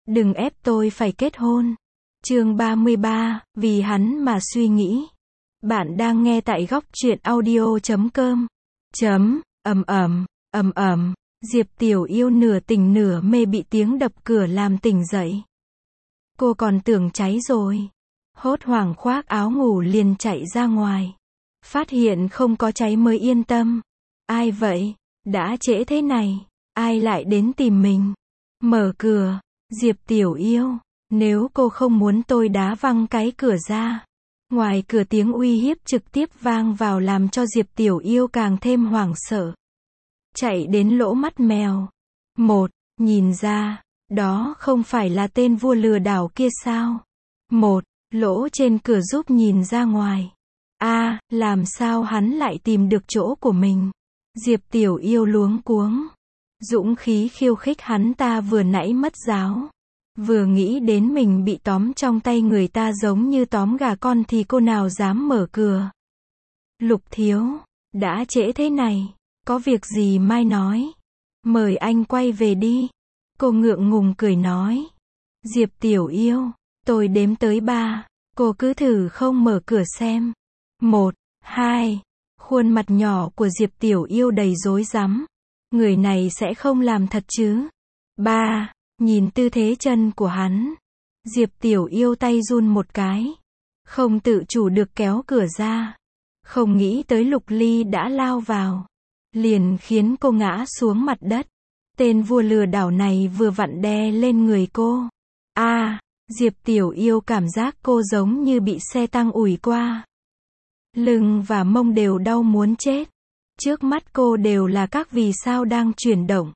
Đừng ép tôi phải kết hôn. Chương 33, vì hắn mà suy nghĩ. Bạn đang nghe tại góc truyện audio.com. Diệp Tiểu Yêu nửa tỉnh nửa mê bị tiếng đập cửa làm tỉnh dậy. Cô còn tưởng cháy rồi. Hốt hoảng khoác áo ngủ liền chạy ra ngoài. Phát hiện không có cháy mới yên tâm. Ai vậy? Đã trễ thế này. Ai lại đến tìm mình? Mở cửa. Diệp Tiểu Yêu. Nếu cô không muốn tôi đá văng cái cửa ra. Ngoài cửa tiếng uy hiếp trực tiếp vang vào làm cho Diệp Tiểu Yêu càng thêm hoảng sợ. Chạy đến lỗ mắt mèo. Nhìn ra, đó không phải là tên vua lừa đảo kia sao? Lỗ trên cửa giúp nhìn ra ngoài. Làm sao hắn lại tìm được chỗ của mình? Diệp Tiểu Yêu luống cuống. Dũng khí khiêu khích hắn ta vừa nãy mất giáo. Vừa nghĩ đến mình bị tóm trong tay người ta giống như tóm gà con thì cô nào dám mở cửa. Lục thiếu, đã trễ thế này, có việc gì mai nói. Mời anh quay về đi. Cô ngượng ngùng cười nói. Diệp Tiểu Yêu, tôi đếm tới 3, cô cứ thử không mở cửa xem. 1, 2, khuôn mặt nhỏ của Diệp Tiểu Yêu đầy rối rắm. Người này sẽ không làm thật chứ? 3, nhìn tư thế chân của hắn. Diệp Tiểu Yêu tay run một cái. Không tự chủ được kéo cửa ra. Không nghĩ tới Lục Ly đã lao vào. Liền khiến cô ngã xuống mặt đất. Tên vua lừa đảo này vừa vặn đè lên người cô. Diệp Tiểu Yêu cảm giác cô giống như bị xe tăng ủi qua. Lưng và mông đều đau muốn chết. Trước mắt cô đều là các vì sao đang chuyển động.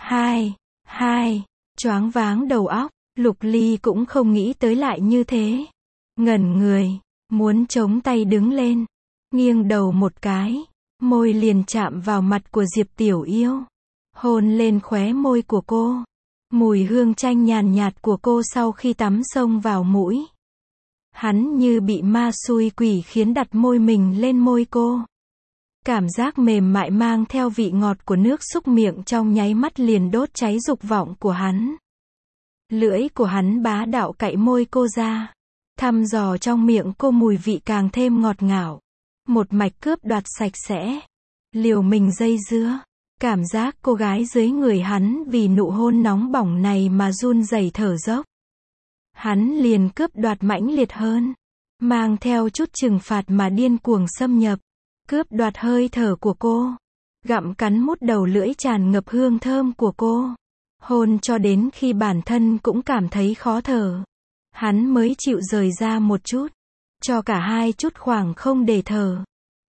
Choáng váng đầu óc. Lục Ly cũng không nghĩ tới lại như thế. Ngẩn người, muốn chống tay đứng lên. Nghiêng đầu một cái, môi liền chạm vào mặt của Diệp Tiểu Yêu. Hôn lên khóe môi của cô. Mùi hương chanh nhàn nhạt của cô sau khi tắm xông vào mũi. Hắn như bị ma xui quỷ khiến đặt môi mình lên môi cô. Cảm giác mềm mại mang theo vị ngọt của nước xúc miệng trong nháy mắt liền đốt cháy dục vọng của hắn. Lưỡi của hắn bá đạo cạy môi cô ra. Thăm dò trong miệng cô mùi vị càng thêm ngọt ngào. Một mạch cướp đoạt sạch sẽ. Liều mình dây dưa. Cảm giác cô gái dưới người hắn vì nụ hôn nóng bỏng này mà run rẩy thở dốc. Hắn liền cướp đoạt mãnh liệt hơn. Mang theo chút trừng phạt mà điên cuồng xâm nhập. Cướp đoạt hơi thở của cô. Gặm cắn mút đầu lưỡi tràn ngập hương thơm của cô. Hôn cho đến khi bản thân cũng cảm thấy khó thở. Hắn mới chịu rời ra một chút. Cho cả hai chút khoảng không để thở.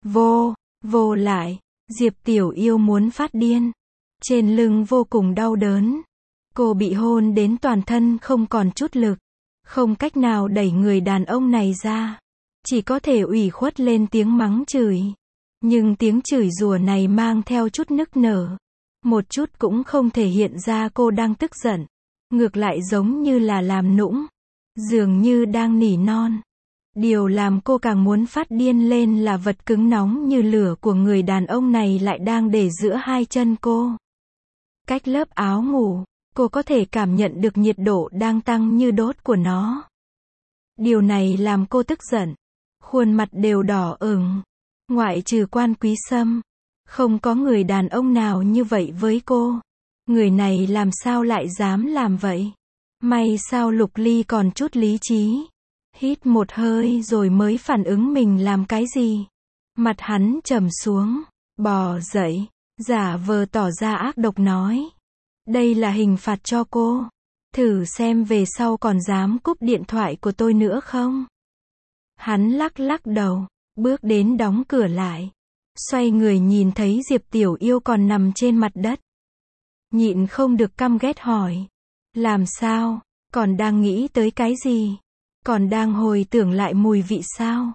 Vô lại. Diệp Tiểu Yêu muốn phát điên. Trên lưng vô cùng đau đớn. Cô bị hôn đến toàn thân không còn chút lực. Không cách nào đẩy người đàn ông này ra. Chỉ có thể ủy khuất lên tiếng mắng chửi. Nhưng tiếng chửi rủa này mang theo chút nức nở. Một chút cũng không thể hiện ra cô đang tức giận. Ngược lại giống như là làm nũng. Dường như đang nỉ non. Điều làm cô càng muốn phát điên lên là vật cứng nóng như lửa của người đàn ông này lại đang để giữa hai chân cô. Cách lớp áo ngủ, cô có thể cảm nhận được nhiệt độ đang tăng như đốt của nó. Điều này làm cô tức giận. Khuôn mặt đều đỏ ửng. Ngoại trừ Quan Quý Sâm, không có người đàn ông nào như vậy với cô. Người này làm sao lại dám làm vậy? May sao Lục Ly còn chút lý trí. Hít một hơi rồi mới phản ứng mình làm cái gì. Mặt hắn trầm xuống, bò dậy, giả vờ tỏ ra ác độc nói. Đây là hình phạt cho cô. Thử xem về sau còn dám cúp điện thoại của tôi nữa không? Hắn lắc lắc đầu, bước đến đóng cửa lại. Xoay người nhìn thấy Diệp Tiểu Yêu còn nằm trên mặt đất. Nhịn không được căm ghét hỏi. Làm sao? Còn đang nghĩ tới cái gì? Còn đang hồi tưởng lại mùi vị sao?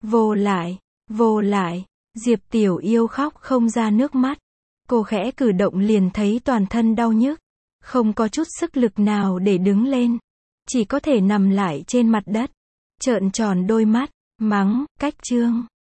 Vô lại. Diệp Tiểu Yêu khóc không ra nước mắt. Cô khẽ cử động liền thấy toàn thân đau nhức. Không có chút sức lực nào để đứng lên. Chỉ có thể nằm lại trên mặt đất. Trợn tròn đôi mắt, mắng, cách chương.